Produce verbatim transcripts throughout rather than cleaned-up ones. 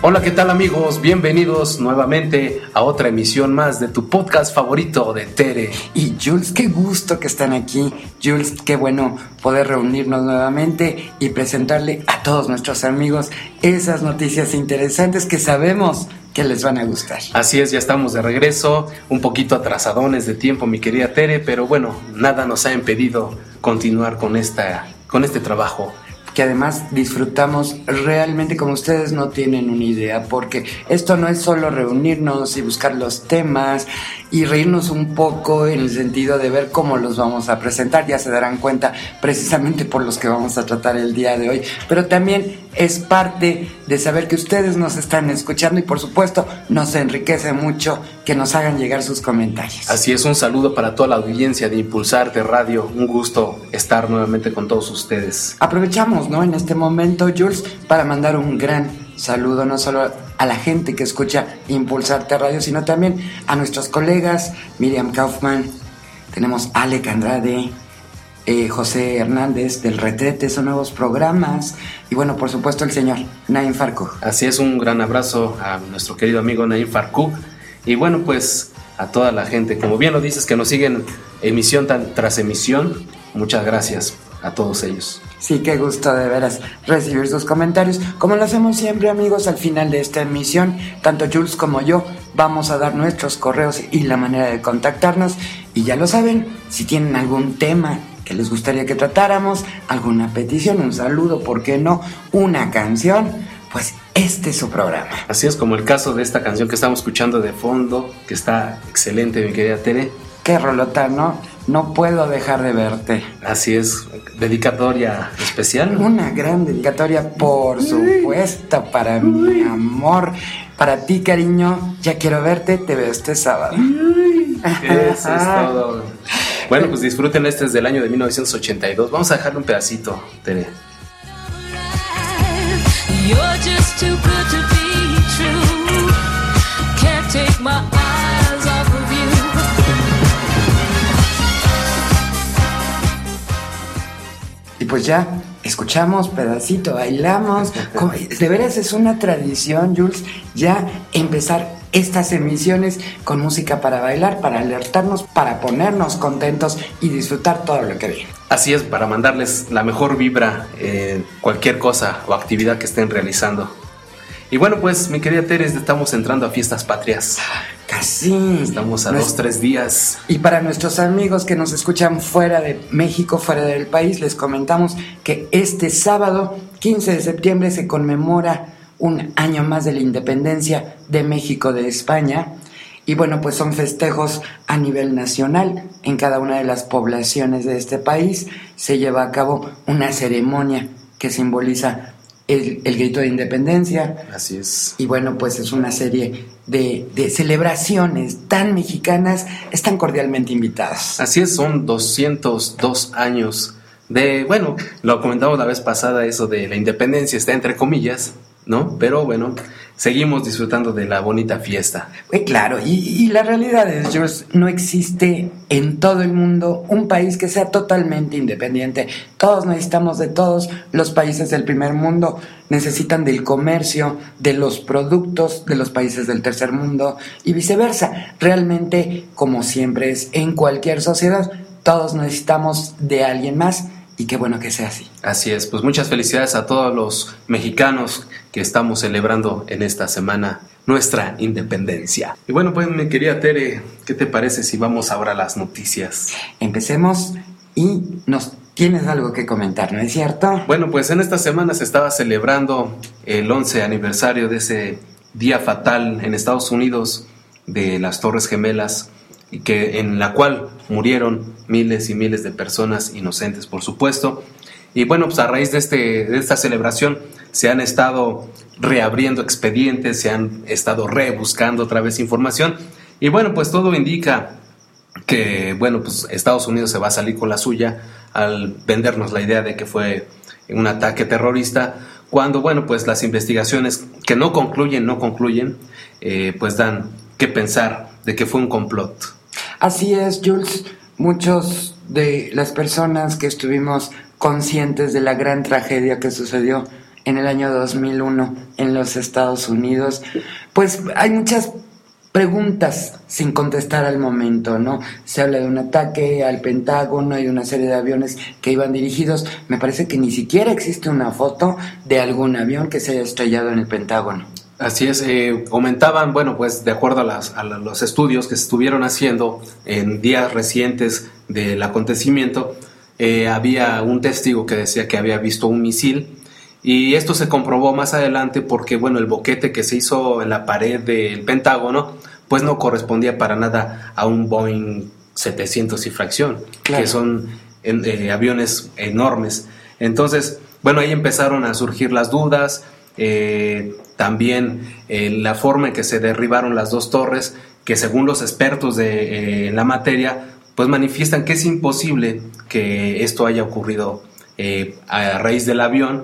Hola, ¿qué tal amigos? Bienvenidos nuevamente a otra emisión más de tu podcast favorito de Tere. Y Jules, qué gusto que están aquí. Jules, qué bueno poder reunirnos nuevamente y presentarle a todos nuestros amigos esas noticias interesantes que sabemos que les van a gustar. Así es, ya estamos de regreso, un poquito atrasadones de tiempo, mi querida Tere, pero bueno, nada nos ha impedido continuar con esta, con este trabajo. Que además disfrutamos realmente como ustedes no tienen una idea, porque esto no es solo reunirnos y buscar los temas y reírnos un poco en el sentido de ver cómo los vamos a presentar, ya se darán cuenta precisamente por los que vamos a tratar el día de hoy, pero también es parte de saber que ustedes nos están escuchando y por supuesto nos enriquece mucho que nos hagan llegar sus comentarios. Así es, un saludo para toda la audiencia de Impulsarte Radio, un gusto estar nuevamente con todos ustedes. Aprovechamos, ¿no?, en este momento, Jules, para mandar un gran saludo no solo a la gente que escucha Impulsarte Radio, sino también a nuestros colegas Miriam Kaufman, tenemos Alec Andrade, eh, José Hernández del Retrete, son nuevos programas, y bueno, por supuesto el señor Naim Farkuk. Así es, un gran abrazo a nuestro querido amigo Naim Farkuk, y bueno, pues a toda la gente, como bien lo dices, que nos siguen emisión tras emisión, muchas gracias a todos ellos. Sí, qué gusto de veras recibir sus comentarios. Como lo hacemos siempre, amigos, al final de esta emisión, tanto Jules como yo vamos a dar nuestros correos y la manera de contactarnos. Y ya lo saben, si tienen algún tema que les gustaría que tratáramos, alguna petición, un saludo, ¿por qué no?, una canción, pues este es su programa. Así es, como el caso de esta canción que estamos escuchando de fondo, que está excelente, mi querida Tere. Qué rolota, ¿no? No puedo dejar de verte. Así es, dedicatoria especial. Una gran dedicatoria, por supuesto, para mi amor. Para ti, cariño, ya quiero verte, te veo este sábado. Eso es todo. Bueno, pues disfruten, este es del año de mil novecientos ochenta y dos. Vamos a dejarle un pedacito, Tere. You're just too good to be true. Can't take my eyes off of you. Y pues ya, escuchamos pedacito, bailamos. De veras es una tradición, Jules, ya empezar estas emisiones con música para bailar, para alertarnos, para ponernos contentos y disfrutar todo lo que viene. Así es, para mandarles la mejor vibra en cualquier cosa o actividad que estén realizando. Y bueno, pues mi querida Teres, estamos entrando a fiestas patrias. Casi. Estamos a dos, tres días. Y para nuestros amigos que nos escuchan fuera de México, fuera del país, les comentamos que este sábado, quince de septiembre, se conmemora un año más de la independencia de México de España. Y bueno, pues son festejos a nivel nacional. En cada una de las poblaciones de este país se lleva a cabo una ceremonia que simboliza el, el grito de independencia. Así es. Y bueno, pues es una serie de, de celebraciones tan mexicanas, están cordialmente invitadas. Así es, son doscientos dos años de, bueno, lo comentamos la vez pasada, eso de la independencia está entre comillas, ¿no? Pero bueno, seguimos disfrutando de la bonita fiesta. Eh, claro, y, y la realidad es, George, no existe en todo el mundo un país que sea totalmente independiente. Todos necesitamos de todos. Los países del primer mundo necesitan del comercio, de los productos de los países del tercer mundo y viceversa. Realmente, como siempre es en cualquier sociedad, todos necesitamos de alguien más. Y qué bueno que sea así. Así es, pues muchas felicidades a todos los mexicanos que estamos celebrando en esta semana nuestra independencia. Y bueno, pues mi querida Tere, ¿qué te parece si vamos ahora a las noticias? Empecemos y nos tienes algo que comentar, ¿no es cierto? Bueno, pues en esta semana se estaba celebrando el once aniversario de ese día fatal en Estados Unidos de las Torres Gemelas, y que en la cual murieron miles y miles de personas inocentes, por supuesto. Y bueno, pues a raíz de, este, de esta celebración se han estado reabriendo expedientes, se han estado rebuscando otra vez información, y bueno, pues todo indica que, bueno, pues Estados Unidos se va a salir con la suya al vendernos la idea de que fue un ataque terrorista, cuando, bueno, pues las investigaciones que no concluyen, no concluyen, eh, pues dan que pensar de que fue un complot. Así es, Jules. Muchos de las personas que estuvimos conscientes de la gran tragedia que sucedió en el año dos mil uno en los Estados Unidos. Pues hay muchas preguntas sin contestar al momento, ¿no? Se habla de un ataque al Pentágono y de una serie de aviones que iban dirigidos. Me parece que ni siquiera existe una foto de algún avión que se haya estrellado en el Pentágono. Así es, eh, comentaban, bueno, pues de acuerdo a, las, a los estudios que se estuvieron haciendo en días recientes del acontecimiento, eh, había un testigo que decía que había visto un misil, y esto se comprobó más adelante porque, bueno, el boquete que se hizo en la pared del Pentágono pues no correspondía para nada a un Boeing setecientos y fracción, claro, que son eh, aviones enormes. Entonces, bueno, ahí empezaron a surgir las dudas, eh, también eh, la forma en que se derribaron las dos torres, que según los expertos de eh, la materia, pues manifiestan que es imposible que esto haya ocurrido eh, a raíz del avión,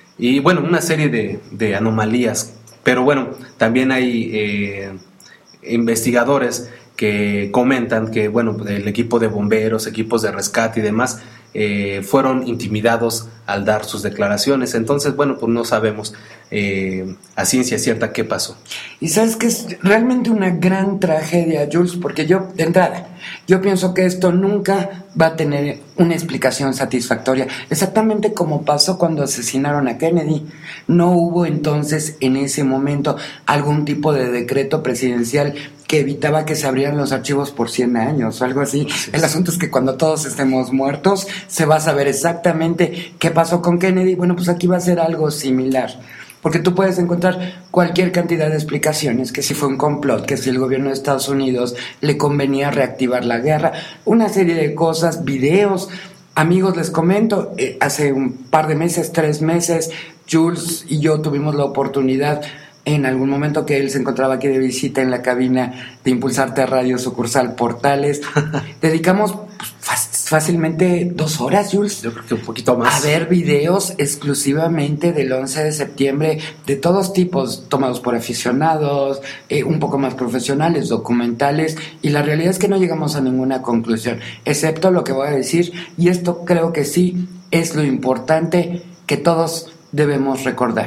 y bueno, una serie de, de anomalías. Pero bueno, también hay eh, investigadores que comentan que, bueno, el equipo de bomberos, equipos de rescate y demás eh, fueron intimidados al dar sus declaraciones. Entonces, bueno, pues no sabemos eh, a ciencia cierta qué pasó. Y sabes que es realmente una gran tragedia, Jules, porque yo, de entrada, yo pienso que esto nunca va a tener una explicación satisfactoria, exactamente como pasó cuando asesinaron a Kennedy. No hubo entonces en ese momento algún tipo de decreto presidencial que evitaba que se abrieran los archivos por cien años o algo así. Sí, el asunto es que cuando todos estemos muertos se va a saber exactamente qué pasó con Kennedy. Bueno, pues aquí va a ser algo similar, porque tú puedes encontrar cualquier cantidad de explicaciones, que si fue un complot, que si el gobierno de Estados Unidos le convenía reactivar la guerra, una serie de cosas, videos. Amigos, les comento, eh, hace un par de meses, tres meses, Jules y yo tuvimos la oportunidad, en algún momento que él se encontraba aquí de visita en la cabina de Impulsarte Radio sucursal Portales, dedicamos pues, fácilmente dos horas, Jules. Yo creo que un poquito más. A ver videos exclusivamente del once de septiembre, de todos tipos, tomados por aficionados, eh, un poco más profesionales, documentales, y la realidad es que no llegamos a ninguna conclusión, excepto lo que voy a decir, y esto creo que sí es lo importante que todos debemos recordar.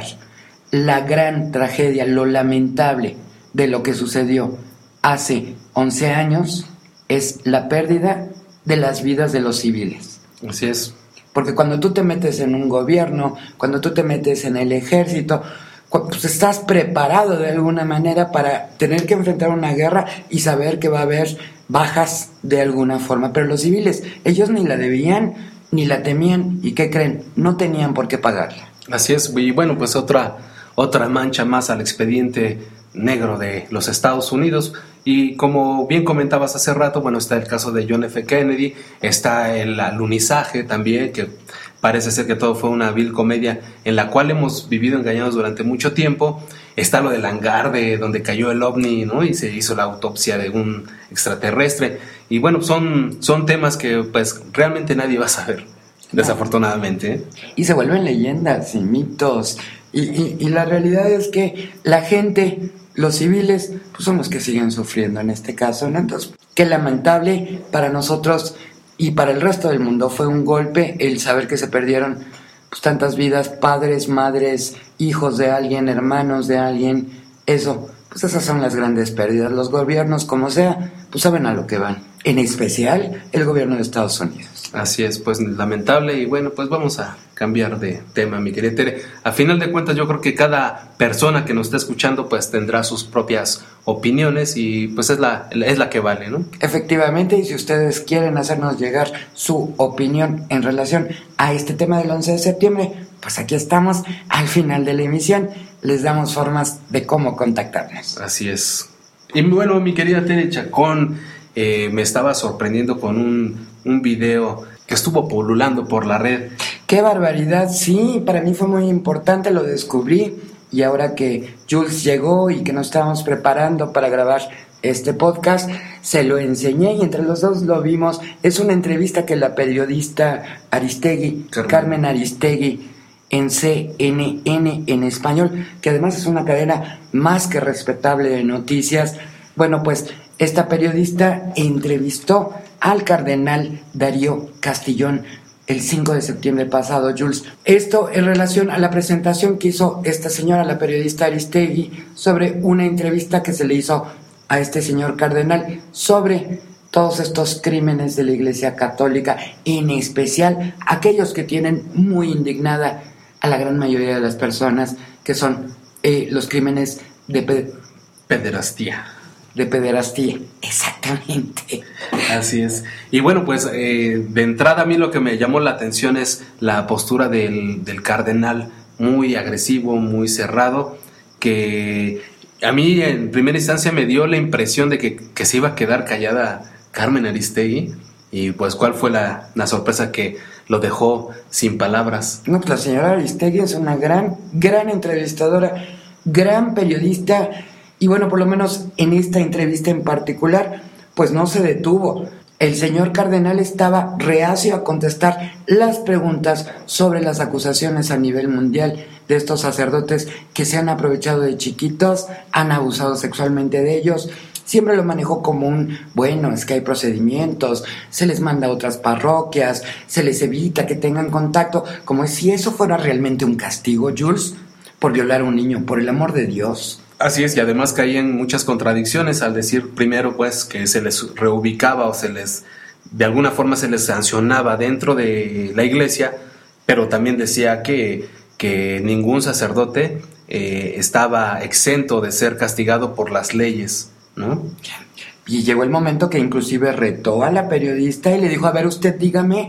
La gran tragedia, lo lamentable de lo que sucedió hace once años es la pérdida de las vidas de los civiles. Así es. Porque cuando tú te metes en un gobierno, cuando tú te metes en el ejército, pues estás preparado de alguna manera para tener que enfrentar una guerra y saber que va a haber bajas de alguna forma. Pero los civiles, ellos ni la debían, ni la temían, y ¿qué creen? No tenían por qué pagarla. Así es, y bueno, pues otra... otra mancha más al expediente negro de los Estados Unidos. Y como bien comentabas hace rato, bueno, está el caso de John F. Kennedy, está el alunizaje también, que parece ser que todo fue una vil comedia en la cual hemos vivido engañados durante mucho tiempo. Está lo del hangar de donde cayó el ovni, ¿no? Y se hizo la autopsia de un extraterrestre. Y bueno, son, son temas que pues realmente nadie va a saber, desafortunadamente, ¿eh? Y se vuelven leyendas y mitos. Y, y, y la realidad es que la gente, los civiles, pues son los que siguen sufriendo en este caso, ¿no? Entonces, qué lamentable para nosotros y para el resto del mundo. Fue un golpe el saber que se perdieron pues tantas vidas, padres, madres, hijos de alguien, hermanos de alguien. Eso, pues esas son las grandes pérdidas. Los gobiernos, como sea, pues saben a lo que van. En especial el gobierno de Estados Unidos. Así es, pues lamentable. Y bueno, pues vamos a cambiar de tema, mi querida Tere. A final de cuentas, yo creo que cada persona que nos está escuchando pues tendrá sus propias opiniones y pues es la, es la que vale, ¿no? Efectivamente, y si ustedes quieren hacernos llegar su opinión en relación a este tema del once de septiembre, pues aquí estamos al final de la emisión. Les damos formas de cómo contactarnos. Así es. Y bueno, mi querida Tere Chacón, eh, me estaba sorprendiendo con un, un video que estuvo pululando por la red. ¡Qué barbaridad! Sí, para mí fue muy importante, lo descubrí, y ahora que Jules llegó y que nos estábamos preparando para grabar este podcast, se lo enseñé y entre los dos lo vimos. Es una entrevista que la periodista Aristegui, Carmen, Carmen Aristegui, en C N N en español, que además es una cadena más que respetable de noticias. Bueno, pues esta periodista entrevistó al cardenal Darío Castillón, el cinco de septiembre pasado, Jules. Esto en relación a la presentación que hizo esta señora, la periodista Aristegui, sobre una entrevista que se le hizo a este señor cardenal sobre todos estos crímenes de la Iglesia Católica, en especial aquellos que tienen muy indignada a la gran mayoría de las personas, que son eh, los crímenes de pe- Pederastía. de pederastía. Exactamente. Así es. Y bueno, pues eh, de entrada a mí lo que me llamó la atención es la postura del, del cardenal, muy agresivo, muy cerrado, que a mí en primera instancia me dio la impresión de que, que se iba a quedar callada Carmen Aristegui. Y pues cuál fue la, la sorpresa, que lo dejó sin palabras. No, pues la señora Aristegui es una gran, gran entrevistadora, gran periodista, y bueno, por lo menos en esta entrevista en particular, pues no se detuvo. El señor cardenal estaba reacio a contestar las preguntas sobre las acusaciones a nivel mundial de estos sacerdotes que se han aprovechado de chiquitos, han abusado sexualmente de ellos. Siempre lo manejó como un, bueno, es que hay procedimientos, se les manda a otras parroquias, se les evita que tengan contacto, como si eso fuera realmente un castigo, Jules, por violar a un niño, por el amor de Dios. Así es, y además caía en muchas contradicciones al decir primero pues que se les reubicaba o se les, de alguna forma se les sancionaba dentro de la iglesia, pero también decía que, que ningún sacerdote eh, estaba exento de ser castigado por las leyes, ¿no? Y llegó el momento que inclusive retó a la periodista y le dijo, a ver, usted dígame,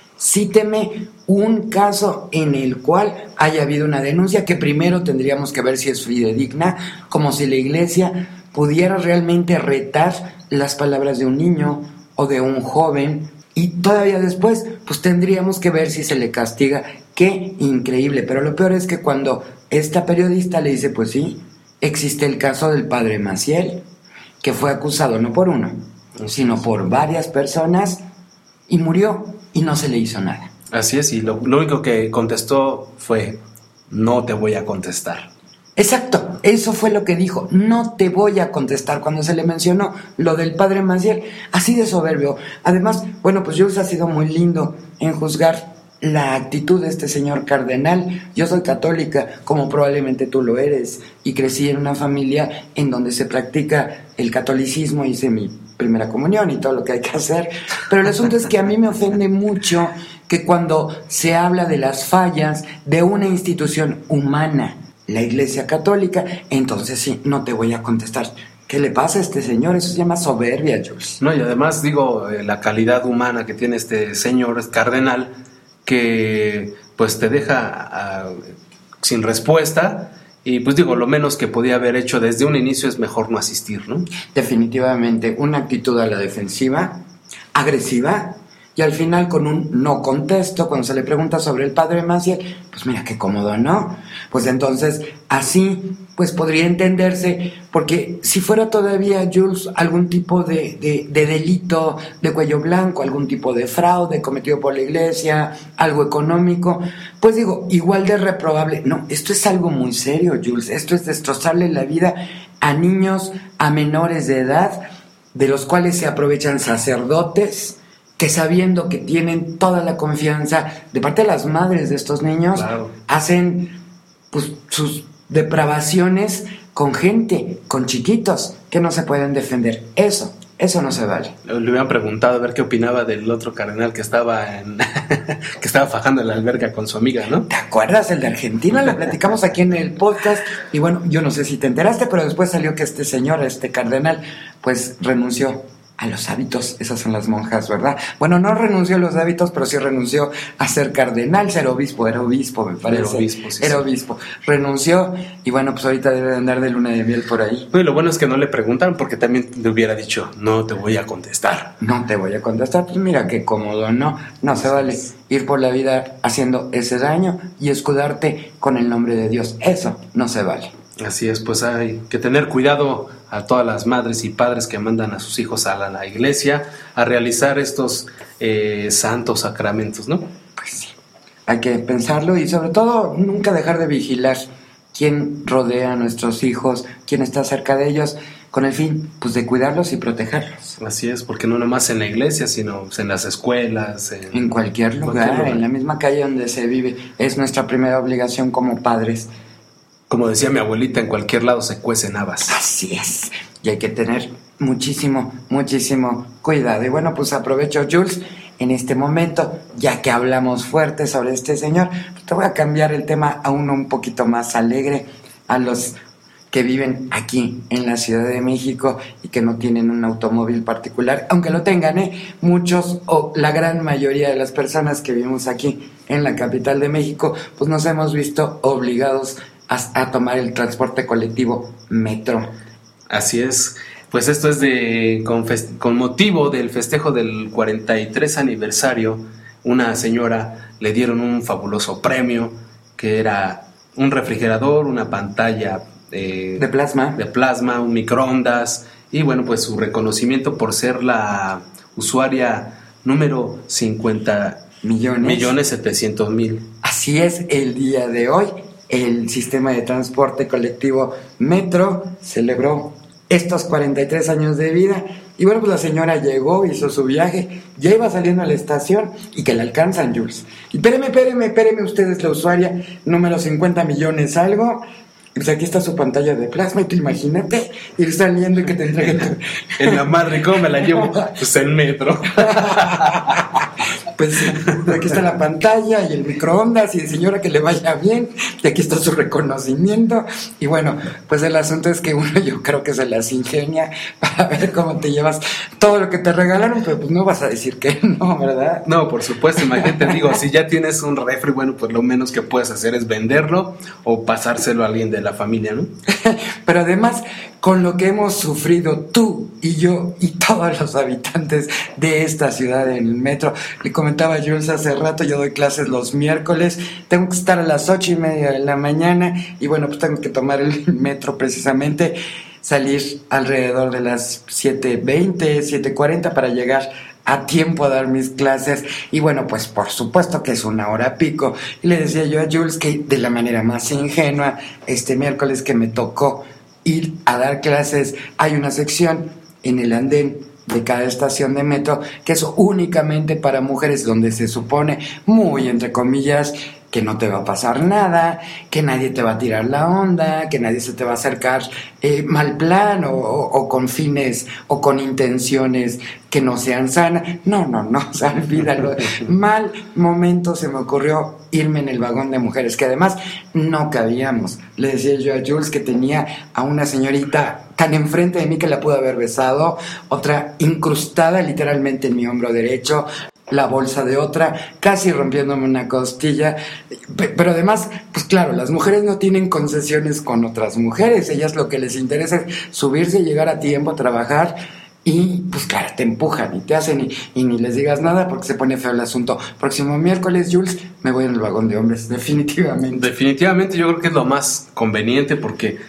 cíteme un caso en el cual haya habido una denuncia, que primero tendríamos que ver si es fidedigna, como si la iglesia pudiera realmente retar las palabras de un niño o de un joven, y todavía después pues tendríamos que ver si se le castiga. Qué increíble. Pero lo peor es que cuando esta periodista le dice, pues sí, existe el caso del padre Maciel, que fue acusado no por uno, sino por varias personas, y murió y no se le hizo nada. Así es, y lo, lo único que contestó fue, no te voy a contestar. Exacto, eso fue lo que dijo, no te voy a contestar cuando se le mencionó lo del padre Maciel, así de soberbio. Además, bueno, pues Jules ha sido muy lindo en juzgar la actitud de este señor cardenal. Yo soy católica, como probablemente tú lo eres, y crecí en una familia en donde se practica el catolicismo, hice mi primera comunión y todo lo que hay que hacer, pero el asunto es que a mí me ofende mucho que cuando se habla de las fallas de una institución humana, la Iglesia Católica, entonces sí, no te voy a contestar. ¿Qué le pasa a este señor? Eso se llama soberbia, Jules. No, y además digo, eh, la calidad humana que tiene este señor cardenal, que pues te deja uh, sin respuesta, y pues digo, lo menos que podía haber hecho desde un inicio es mejor no asistir, ¿no? Definitivamente, una actitud a la defensiva, agresiva, y al final con un no contesto, cuando se le pregunta sobre el padre Maciel, pues mira qué cómodo, ¿no? Pues entonces, así, pues podría entenderse, porque si fuera todavía, Jules, algún tipo de, de, de delito de cuello blanco, algún tipo de fraude cometido por la iglesia, algo económico, pues digo, igual de reprobable. No, esto es algo muy serio, Jules, esto es destrozarle la vida a niños, a menores de edad, de los cuales se aprovechan sacerdotes, que sabiendo que tienen toda la confianza de parte de las madres de estos niños, claro, hacen pues sus depravaciones con gente, con chiquitos que no se pueden defender. Eso, eso no se vale. Le hubieran preguntado a ver qué opinaba del otro cardenal que estaba en que estaba fajando en la alberca con su amiga, ¿no? ¿Te acuerdas? El de Argentina, lo platicamos aquí en el podcast, y bueno, yo no sé si te enteraste, pero después salió que este señor, este cardenal, pues renunció a los hábitos. Esas son las monjas, ¿verdad? Bueno, no renunció a los hábitos, pero sí renunció a ser cardenal, ser obispo, era obispo, me parece. Era obispo, sí, Era sí. obispo. Renunció, y bueno, pues ahorita debe de andar de luna de miel por ahí. Pues lo bueno es que no le preguntaron, porque también le hubiera dicho, no te voy a contestar. No te voy a contestar, pues mira qué cómodo, ¿no? No se vale ir por la vida haciendo ese daño y escudarte con el nombre de Dios. Eso no se vale. Así es, pues hay que tener cuidado a todas las madres y padres que mandan a sus hijos a la, la iglesia a realizar estos eh, santos sacramentos, ¿no? Pues sí, hay que pensarlo y sobre todo nunca dejar de vigilar quién rodea a nuestros hijos, quién está cerca de ellos, con con el fin pues de cuidarlos y protegerlos. Así es, porque no nomás en la iglesia, sino en las escuelas, en, En cualquier lugar, cualquier lugar. en la misma calle donde se vive. Es nuestra primera obligación como padres. Como decía mi abuelita, en cualquier lado se cuecen habas. Así es. Y hay que tener muchísimo, muchísimo cuidado. Y bueno, pues aprovecho, Jules, en este momento, ya que hablamos fuerte sobre este señor, te voy a cambiar el tema a uno un poquito más alegre, a los que viven aquí en la Ciudad de México y que no tienen un automóvil particular, aunque lo tengan, ¿eh? Muchos o la gran mayoría de las personas que vivimos aquí en la capital de México, pues nos hemos visto obligados a, a tomar el transporte colectivo metro. Así es. Pues esto es de con, fest- con motivo del festejo del cuarenta y tres aniversario. Una señora le dieron un fabuloso premio que era un refrigerador, una pantalla eh, De plasma. de plasma, un microondas y bueno, pues su reconocimiento por ser la usuaria número cincuenta Millones. millones setecientos mil. Así es, el día de hoy, el sistema de transporte colectivo Metro celebró estos cuarenta y tres años de vida. Y bueno, pues la señora llegó, hizo su viaje, ya iba saliendo a la estación y que la alcanzan, Jules. Y espéreme, espéreme, espéreme, usted es la usuaria número cincuenta millones algo. Y pues aquí está su pantalla de plasma y tú imagínate ir saliendo y que te entreguen tu... En la madre, ¿cómo me la llevo? Pues en metro. Pues aquí está la pantalla y el microondas y señora que le vaya bien y aquí está su reconocimiento y bueno, pues el asunto es que uno yo creo que se las ingenia para ver cómo te llevas todo lo que te regalaron, pero pues no vas a decir que no, ¿verdad? No, por supuesto, imagínate, digo, si ya tienes un refri, bueno, pues lo menos que puedes hacer es venderlo o pasárselo a alguien de la familia, ¿no? Pero además, con lo que hemos sufrido tú y yo y todos los habitantes de esta ciudad en el metro, le comentaba a Jules hace rato, yo doy clases los miércoles, tengo que estar a las ocho y media de la mañana y bueno, pues tengo que tomar el metro precisamente, salir alrededor de las siete veinte, siete cuarenta para llegar a tiempo a dar mis clases y bueno, pues por supuesto que es una hora pico y le decía yo a Jules que de la manera más ingenua este miércoles que me tocó ir a dar clases, hay una sección en el andén de cada estación de metro que es únicamente para mujeres, donde se supone, muy entre comillas, que no te va a pasar nada, que nadie te va a tirar la onda, que nadie se te va a acercar eh, mal plan o, o, o con fines o con intenciones que no sean sanas. No, no, no, o sea, olvídalo. Mal momento se me ocurrió irme en el vagón de mujeres, que además no cabíamos. Le decía yo a Jules que tenía a una señorita tan enfrente de mí que la pude haber besado, otra incrustada literalmente en mi hombro derecho, la bolsa de otra, casi rompiéndome una costilla, pero además, pues claro, las mujeres no tienen concesiones con otras mujeres, ellas lo que les interesa es subirse y llegar a tiempo a trabajar y pues claro, te empujan y te hacen y, y ni les digas nada porque se pone feo el asunto. Próximo miércoles, Jules, me voy en el vagón de hombres, definitivamente. Definitivamente yo creo que es lo más conveniente porque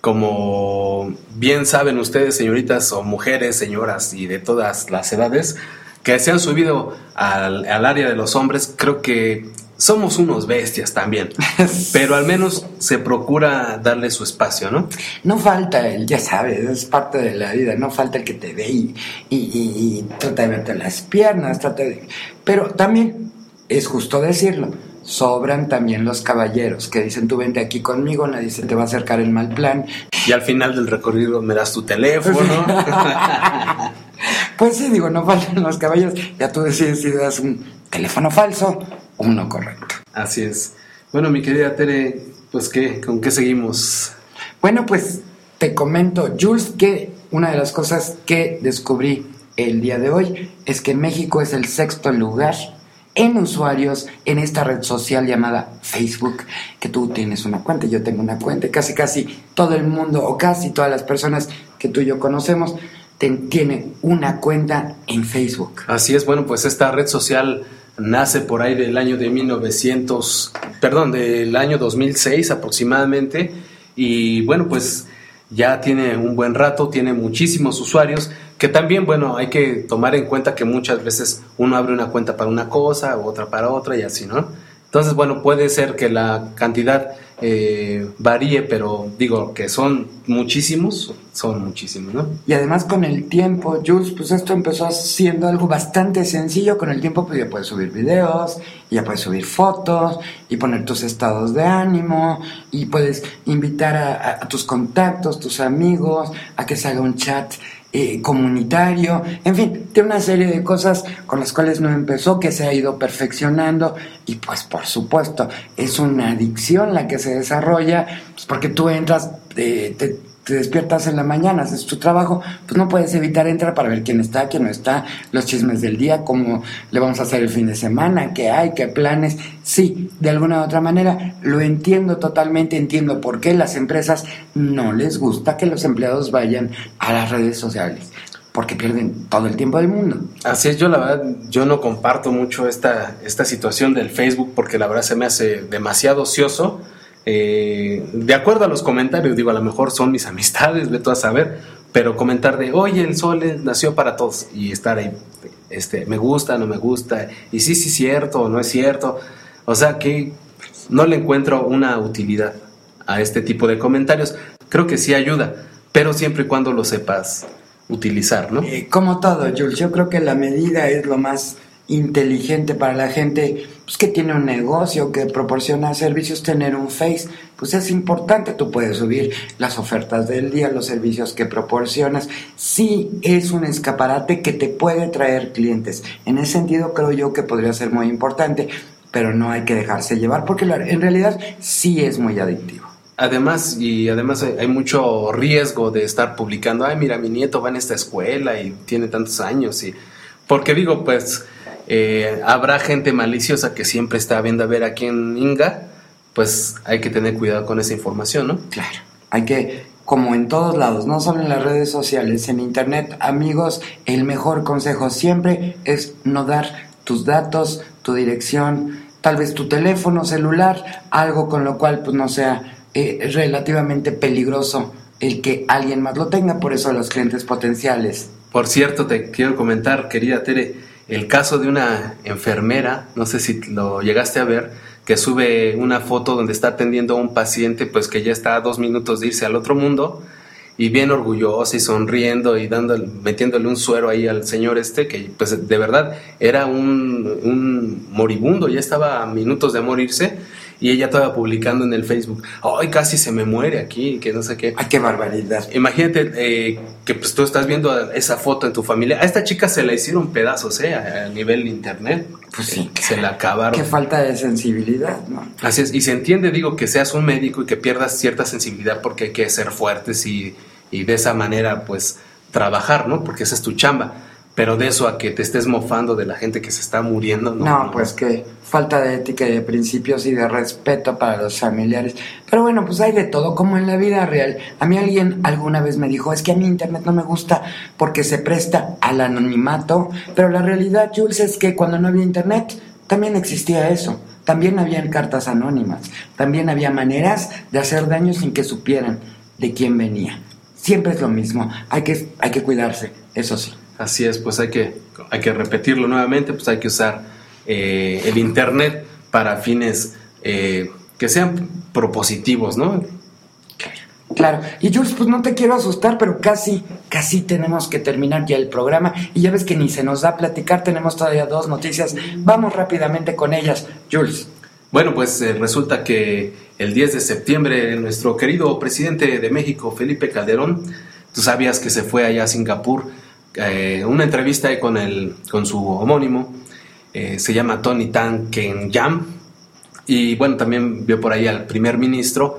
como bien saben ustedes, señoritas o mujeres, señoras y de todas las edades, que se han subido al, al área de los hombres, creo que somos unos bestias también, pero al menos se procura darle su espacio, ¿no? No falta el, ya sabes, es parte de la vida, no falta el que te ve y, y, y, y trata de verte las piernas, trata de... Pero también, es justo decirlo, sobran también los caballeros que dicen tú vente aquí conmigo, nadie se te va a acercar el mal plan. Y al final del recorrido me das tu teléfono. Pues sí, digo, no faltan los caballeros, ya tú decides si das un teléfono falso o uno correcto. Así es. Bueno, mi querida Tere, pues ¿qué? ¿Con qué seguimos? Bueno, pues te comento, Jules, que una de las cosas que descubrí el día de hoy es que México es el sexto lugar en usuarios en esta red social llamada Facebook, que tú tienes una cuenta, yo tengo una cuenta, y casi casi todo el mundo o casi todas las personas que tú y yo conocemos ten, tiene una cuenta en Facebook. Así es, bueno, pues esta red social nace por ahí del año de mil novecientos, perdón, del año dos mil seis aproximadamente, y bueno, pues ya tiene un buen rato, tiene muchísimos usuarios, que también, bueno, hay que tomar en cuenta que muchas veces uno abre una cuenta para una cosa, otra para otra y así, ¿no? Entonces, bueno, puede ser que la cantidad eh, varíe, pero digo que son muchísimos, son muchísimos, ¿no? Y además con el tiempo, Jules, pues esto empezó siendo algo bastante sencillo. Con el tiempo pues ya puedes subir videos, ya puedes subir fotos y poner tus estados de ánimo y puedes invitar a, a, a tus contactos, tus amigos, a que se haga un chat eh, comunitario. En fin, tiene una serie de cosas con las cuales no empezó, que se ha ido perfeccionando y pues por supuesto es una adicción la que se desarrolla, pues porque tú entras, eh, te te despiertas en la mañana, haces tu trabajo, pues no puedes evitar entrar para ver quién está, quién no está, los chismes del día, cómo le vamos a hacer el fin de semana, qué hay, qué planes. Sí, de alguna u otra manera lo entiendo totalmente, entiendo por qué las empresas no les gusta que los empleados vayan a las redes sociales, porque pierden todo el tiempo del mundo. Así es, yo la verdad, yo no comparto mucho esta, esta situación del Facebook, porque la verdad se me hace demasiado ocioso. Eh, de acuerdo a los comentarios, digo, a lo mejor son mis amistades, ve tú a saber, pero comentar de, oye, el sol nació para todos, y estar ahí, este, me gusta, no me gusta, y sí, sí, cierto, o no es cierto, o sea que no le encuentro una utilidad a este tipo de comentarios. Creo que sí ayuda, pero siempre y cuando lo sepas utilizar, ¿no? Eh, como todo, Jules, yo creo que la medida es lo más inteligente para la gente pues, que tiene un negocio, que proporciona servicios. Tener un Face pues es importante. Tú puedes subir las ofertas del día, los servicios que proporcionas. Sí, es un escaparate que te puede traer clientes. En ese sentido creo yo que podría ser muy importante, pero no hay que dejarse llevar, porque la, en realidad sí es muy adictivo. Además, y además hay, hay mucho riesgo de estar publicando, ay, mira, mi nieto va en esta escuela y tiene tantos años, y porque digo, pues Eh, habrá gente maliciosa que siempre está viendo a ver a quién inga, pues hay que tener cuidado con esa información, ¿no? Claro, hay que, como en todos lados, no solo en las redes sociales, en internet, amigos, el mejor consejo siempre es no dar tus datos, tu dirección, tal vez tu teléfono celular, algo con lo cual pues no sea eh, relativamente peligroso el que alguien más lo tenga. Por eso los clientes potenciales. Por cierto, te quiero comentar, querida Tere, el caso de una enfermera, no sé si lo llegaste a ver, que sube una foto donde está atendiendo a un paciente pues que ya está a dos minutos de irse al otro mundo, y bien orgullosa y sonriendo y dándole, metiéndole un suero ahí al señor este, que pues de verdad era un, un moribundo, ya estaba a minutos de morirse, y ella estaba publicando en el Facebook, ay, casi se me muere aquí, que no sé qué. Ay, qué barbaridad. Imagínate eh, que pues tú estás viendo esa foto en tu familia. A esta chica se la hicieron pedazos, ¿eh? A nivel internet. Pues sí. Se la acabaron. Qué falta de sensibilidad, ¿no? Así es, y se entiende, digo, que seas un médico y que pierdas cierta sensibilidad, porque hay que ser fuertes y, y de esa manera, pues, trabajar, ¿no? Porque esa es tu chamba. Pero de eso a que te estés mofando de la gente que se está muriendo, ¿no? No, pues que falta de ética y de principios y de respeto para los familiares. Pero bueno, pues hay de todo, como en la vida real. A mí alguien alguna vez me dijo, es que a mí internet no me gusta porque se presta al anonimato. Pero la realidad, Jules, es que cuando no había internet, también existía eso. También habían cartas anónimas. También había maneras de hacer daño sin que supieran de quién venía. Siempre es lo mismo. Hay que, hay que cuidarse, eso sí. Así es, pues hay que, hay que repetirlo nuevamente, pues hay que usar eh, el internet para fines eh, que sean propositivos, ¿no? Claro, y Jules, pues no te quiero asustar, pero casi, casi tenemos que terminar ya el programa, y ya ves que ni se nos da a platicar, tenemos todavía dos noticias, vamos rápidamente con ellas, Jules. Bueno, pues eh, resulta que el diez de septiembre nuestro querido presidente de México, Felipe Calderón, tú sabías que se fue allá a Singapur, eh, una entrevista ahí con, el, con su homónimo, eh, se llama Tony Tan Ken Yam, y bueno, también vio por ahí al primer ministro,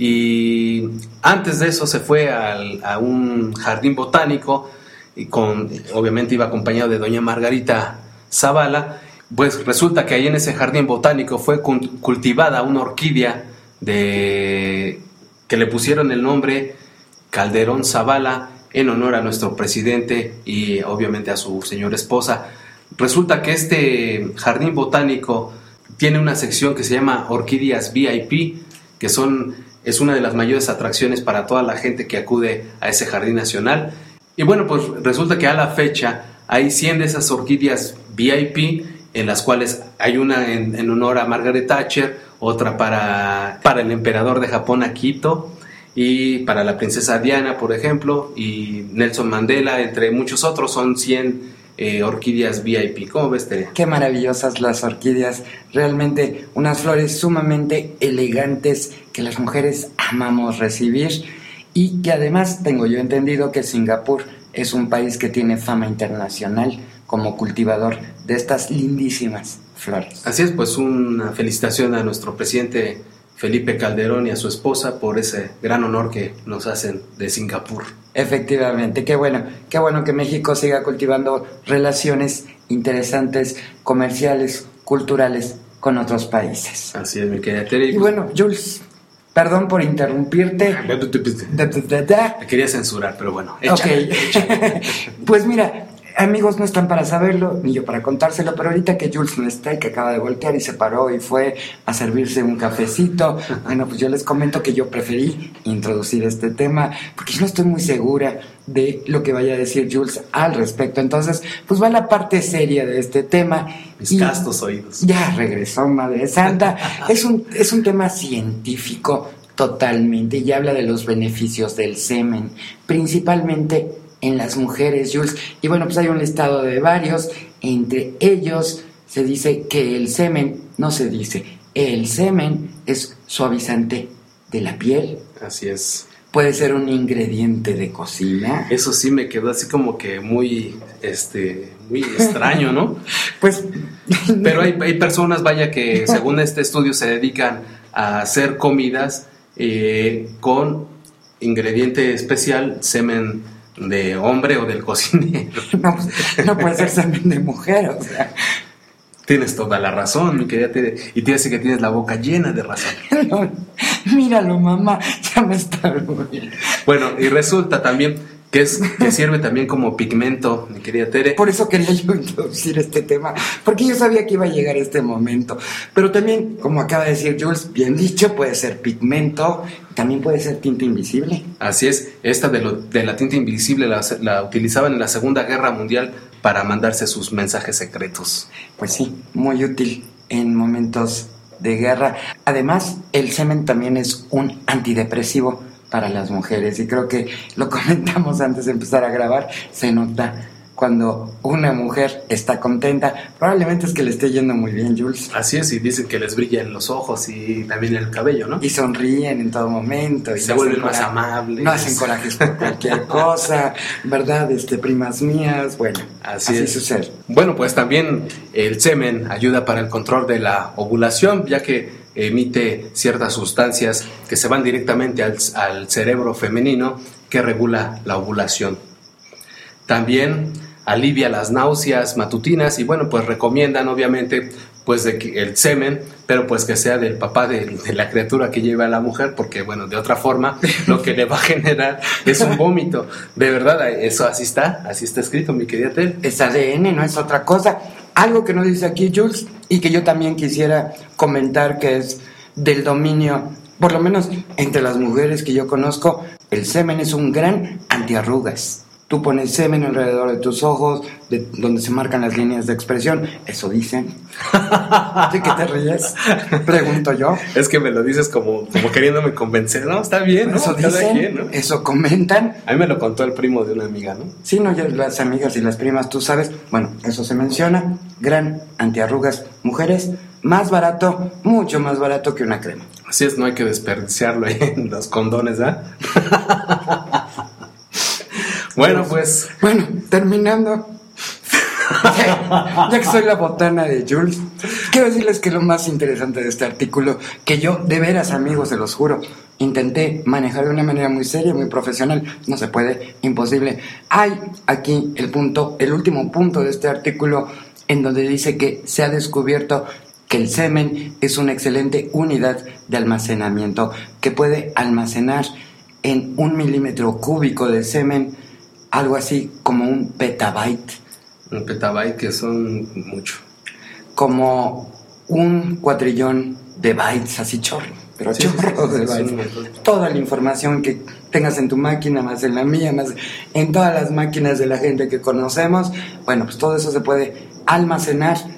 y antes de eso se fue al, a un jardín botánico, y con, obviamente iba acompañado de doña Margarita Zavala. Pues resulta que ahí en ese jardín botánico fue cultivada una orquídea de, que le pusieron el nombre Calderón Zavala en honor a nuestro presidente y obviamente a su señora esposa. Resulta que este jardín botánico tiene una sección que se llama Orquídeas V I P, que son, es una de las mayores atracciones para toda la gente que acude a ese jardín nacional. Y bueno, pues resulta que a la fecha hay cien de esas orquídeas V I P, en las cuales hay una en, en honor a Margaret Thatcher, otra para, para el emperador de Japón, Akito, y para la princesa Diana, por ejemplo, y Nelson Mandela, entre muchos otros. Son cien eh, orquídeas V I P. ¿Cómo ves, Tere? Qué maravillosas las orquídeas, realmente unas flores sumamente elegantes que las mujeres amamos recibir, y que además tengo yo entendido que Singapur es un país que tiene fama internacional como cultivador de estas lindísimas flores. Así es, pues una felicitación a nuestro presidente Felipe Calderón y a su esposa por ese gran honor que nos hacen de Singapur. Efectivamente, qué bueno, qué bueno que México siga cultivando relaciones interesantes, comerciales, culturales con otros países. Así es, mi querida Tere. Y bueno, Jules, perdón por interrumpirte. Me quería censurar, pero bueno, échale, Ok. échale. Pues mira, amigos no están para saberlo, ni yo para contárselo, pero ahorita que Jules no está y que acaba de voltear y se paró y fue a servirse un cafecito, bueno, pues yo les comento que yo preferí introducir este tema porque yo no estoy muy segura de lo que vaya a decir Jules al respecto. Entonces, pues va la parte seria de este tema. Mis y castos oídos. Ya regresó, Madre Santa. Es un, es un tema científico totalmente, y habla de los beneficios del semen, principalmente en las mujeres, Jules. Y bueno, pues hay un listado de varios. Entre ellos se dice que el semen, no se dice, el semen es suavizante de la piel. Así es. Puede ser un ingrediente de cocina. Eso sí me quedó así como que muy, este, muy extraño, ¿no? Pues, Pero hay, hay personas, vaya, que según este estudio se dedican a hacer comidas eh, con ingrediente especial, semen de hombre o del cocinero. no, pues, no puede ser semen de mujer, o sea. Tienes toda la razón, mi querida Tere, y te dice que tienes la boca llena de razón. No, míralo, mamá, ya me está volviendo. Bueno, y resulta también que, es, que sirve también como pigmento, mi querida Tere. Por eso quería yo introducir este tema, porque yo sabía que iba a llegar este momento. Pero también, como acaba de decir Jules, bien dicho, puede ser pigmento, también puede ser tinta invisible. Así es, esta de, lo, de la tinta invisible la, la utilizaban en la Segunda Guerra Mundial para mandarse sus mensajes secretos. Pues sí, muy útil en momentos de guerra. Además, el semen también es un antidepresivo para las mujeres, y creo que lo comentamos antes de empezar a grabar. Se nota cuando una mujer está contenta, probablemente es que le esté yendo muy bien, Jules. Así es, y dicen que les brillan los ojos y también el cabello, ¿no? Y sonríen en todo momento. Y se no vuelven hacen más cora- amables. No hacen corajes por cualquier cosa, ¿verdad? Este, primas mías, bueno, Así así es. sucede. Bueno, pues también el semen ayuda para el control de la ovulación, ya que emite ciertas sustancias que se van directamente al, al cerebro femenino, que regula la ovulación. También alivia las náuseas matutinas, y bueno, pues recomiendan obviamente pues de que el semen, pero pues que sea del papá de, de la criatura que lleva a la mujer, porque bueno, de otra forma lo que le va a generar es un vómito. De verdad, eso así está, así está escrito, mi querida Tel. Es A D N, no es otra cosa. Algo que no dice aquí Jules, y que yo también quisiera comentar, que es del dominio, por lo menos entre las mujeres que yo conozco, el semen es un gran antiarrugas. Tú pones semen alrededor de tus ojos, de donde se marcan las líneas de expresión, eso dicen. ¿De qué te ríes? Pregunto yo. Es que me lo dices como, como queriéndome convencer, ¿no? Está bien, ¿no? Eso Cada dicen, quien, ¿no? eso comentan. A mí me lo contó el primo de una amiga, ¿no? Sí, no, ya las amigas y las primas, tú sabes. Bueno, eso se menciona. Gran antiarrugas. Mujeres, más barato, mucho más barato que una crema. Así es, no hay que desperdiciarlo ahí en los condones, ¿ah? Bueno, pues... Bueno, terminando. Ya, ya que soy la botana de Jules, quiero decirles que lo más interesante de este artículo, que yo, de veras, amigos, se los juro, intenté manejar de una manera muy seria, muy profesional, no se puede, imposible. Hay aquí el punto, el último punto de este artículo, en donde dice que se ha descubierto que el semen es una excelente unidad de almacenamiento, que puede almacenar en un milímetro cúbico de semen algo así como un petabyte. Un petabyte, que son mucho. Como un cuatrillón de bytes, así chorro, pero Sí, chorro sí, sí, de sí, bytes. sí, sí, sí. Toda la información que tengas en tu máquina, más en la mía, más en todas las máquinas de la gente que conocemos, bueno, pues todo eso se puede almacenar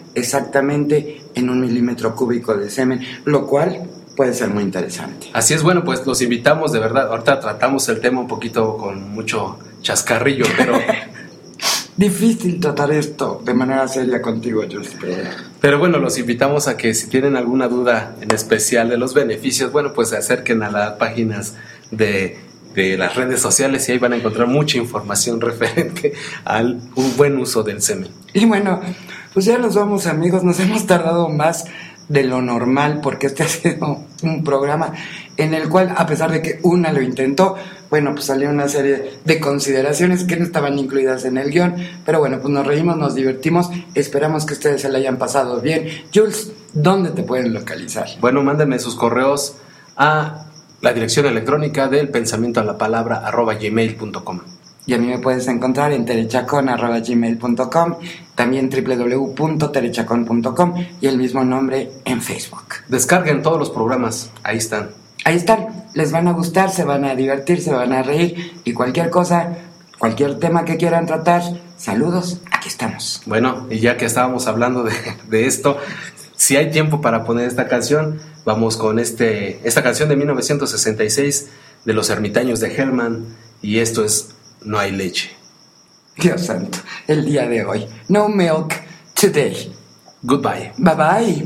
exactamente en un milímetro cúbico de semen, lo cual puede ser muy interesante. Así es, bueno, pues los invitamos, de verdad. Ahorita tratamos el tema un poquito con mucho chascarrillo, pero... Difícil tratar esto de manera seria contigo, Jules. Pero bueno, los invitamos a que si tienen alguna duda en especial de los beneficios, bueno, pues se acerquen a las páginas de, de las redes sociales y ahí van a encontrar mucha información referente al un buen uso del semen. Y bueno, pues ya nos vamos, amigos. Nos hemos tardado más de lo normal porque este ha sido un programa en el cual, a pesar de que una lo intentó, bueno, pues salió una serie de consideraciones que no estaban incluidas en el guión, pero bueno, pues nos reímos, nos divertimos, esperamos que ustedes se la hayan pasado bien. Jules, ¿dónde te pueden localizar? Bueno, mándenme sus correos a la dirección electrónica del pensamiento a la palabra arroba gmail punto com. Y a mí me puedes encontrar en terechacon arroba gmail punto com, también doble u doble u doble u punto terechacon punto com y el mismo nombre en Facebook. Descarguen todos los programas, ahí están. Ahí están, les van a gustar, se van a divertir, se van a reír y cualquier cosa, cualquier tema que quieran tratar, saludos, aquí estamos. Bueno, y ya que estábamos hablando de, de esto, si hay tiempo para poner esta canción, vamos con este esta canción de mil novecientos sesenta y seis de Los Ermitaños de Herman, y esto es No hay leche. Dios santo, el día de hoy, no milk today. Goodbye. Bye bye.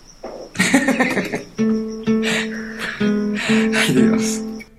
Ay, Dios.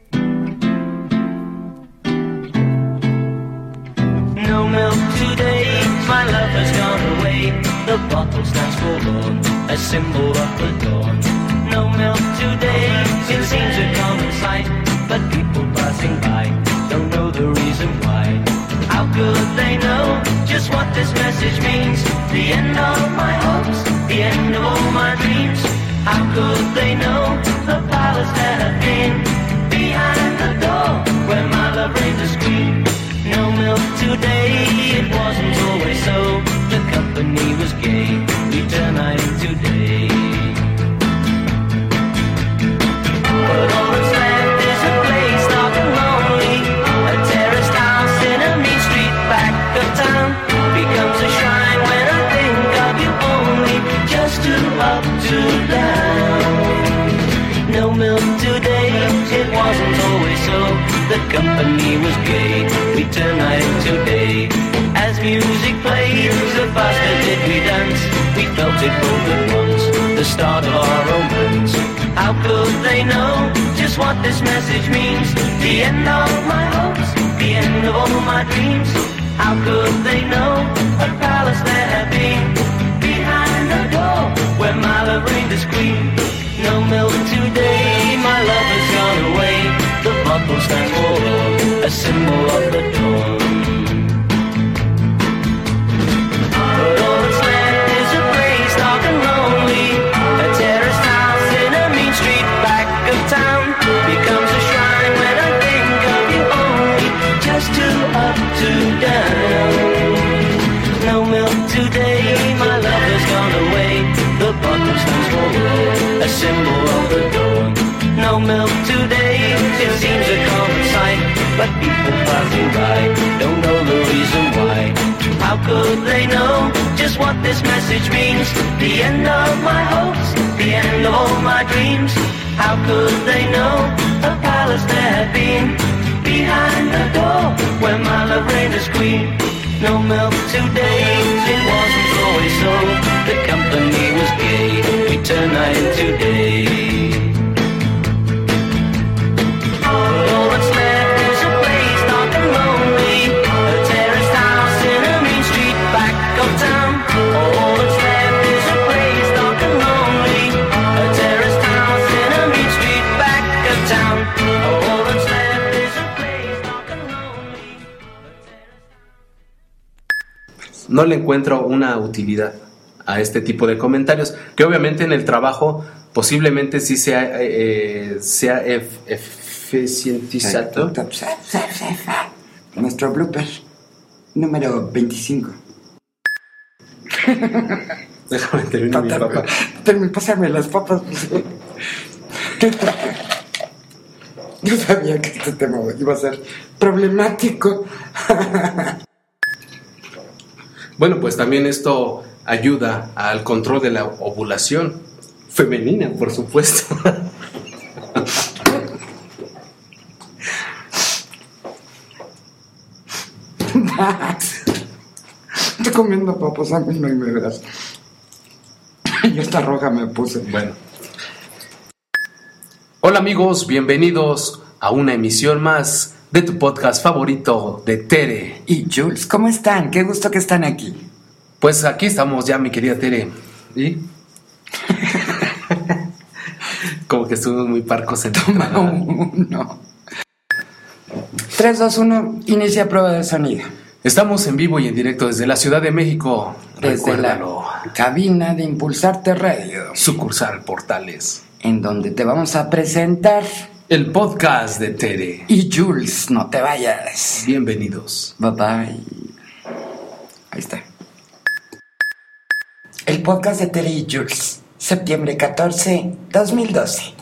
No milk today, my love has gone away. The bottle stands forlorn, a symbol of the dawn. No milk today, it seems a common sight, but people passing by don't know the reason why. How could they know just what this message means? The end of my hopes, the end of all my dreams. How could they know the palace that had been behind the door where my love reigned a scream? No milk today, it wasn't always so. The company was gay, we turned night into day. But all that's left is a place dark and lonely. A terraced house in a mean street back of town becomes a shrine when I think of you only. Just too up, too down. No milk today, it wasn't always so. The company was gay, we turned night into day. As music played, the faster did we dance. We felt it both at once, the start of our romance. How could they know just what this message means? The end of my hopes, the end of all my dreams. How could they know a palace there had been behind the door where my love reigned as queen? No milk today, my love has gone away. The bottle stands for a symbol of the dawn. But all that's left is a place dark and lonely. A terraced house in a mean street back of town becomes a shrine when I think of you only. Just too up, too down. No milk today, my love has gone away. The bottle stands for a symbol of the dawn. No milk today, it seems a common sight, but people passing by don't know the reason why. How could they know just what this message means? The end of my hopes, the end of all my dreams. How could they know a palace there had been behind the door where my love reigned as queen? No milk today, it wasn't always so. The company was gay, we turned night into day. But all that's left is a place dark and lonely. A terraced house in a mean street back of town. All that's left is a place dark and lonely. A terraced house in a mean street back of town. All that's left is a place dark and lonely. No le encuentro una utilidad a este tipo de comentarios, que obviamente en el trabajo posiblemente sí sea, eh, sea ef- eficientizado. Nuestro blooper número veinticinco. Déjame terminar mi papá. Termina, pásame las papas. Yo sabía que este tema iba a ser problemático. Bueno, pues también esto ayuda al control de la ovulación femenina, por supuesto. Estoy comiendo papas a mí, no me verás. Y esta roja me puse. Bueno. Hola amigos, bienvenidos a una emisión más de tu podcast favorito de Tere. Y Jules, ¿cómo están? Qué gusto que están aquí. Pues aquí estamos ya, mi querida Tere. ¿Y? Como que estuvimos muy parcos en Toma uno. tres, dos, uno, inicia prueba de sonido. Estamos en vivo y en directo desde la Ciudad de México. Desde Recuérdalo. la cabina de Impulsarte Radio, Sucursal Portales. en donde te vamos a presentar. El podcast de Tere. Y Jules, no te vayas. Bienvenidos. Bye bye. Ahí está. El podcast de Tere y Jules, septiembre catorce, dos mil doce.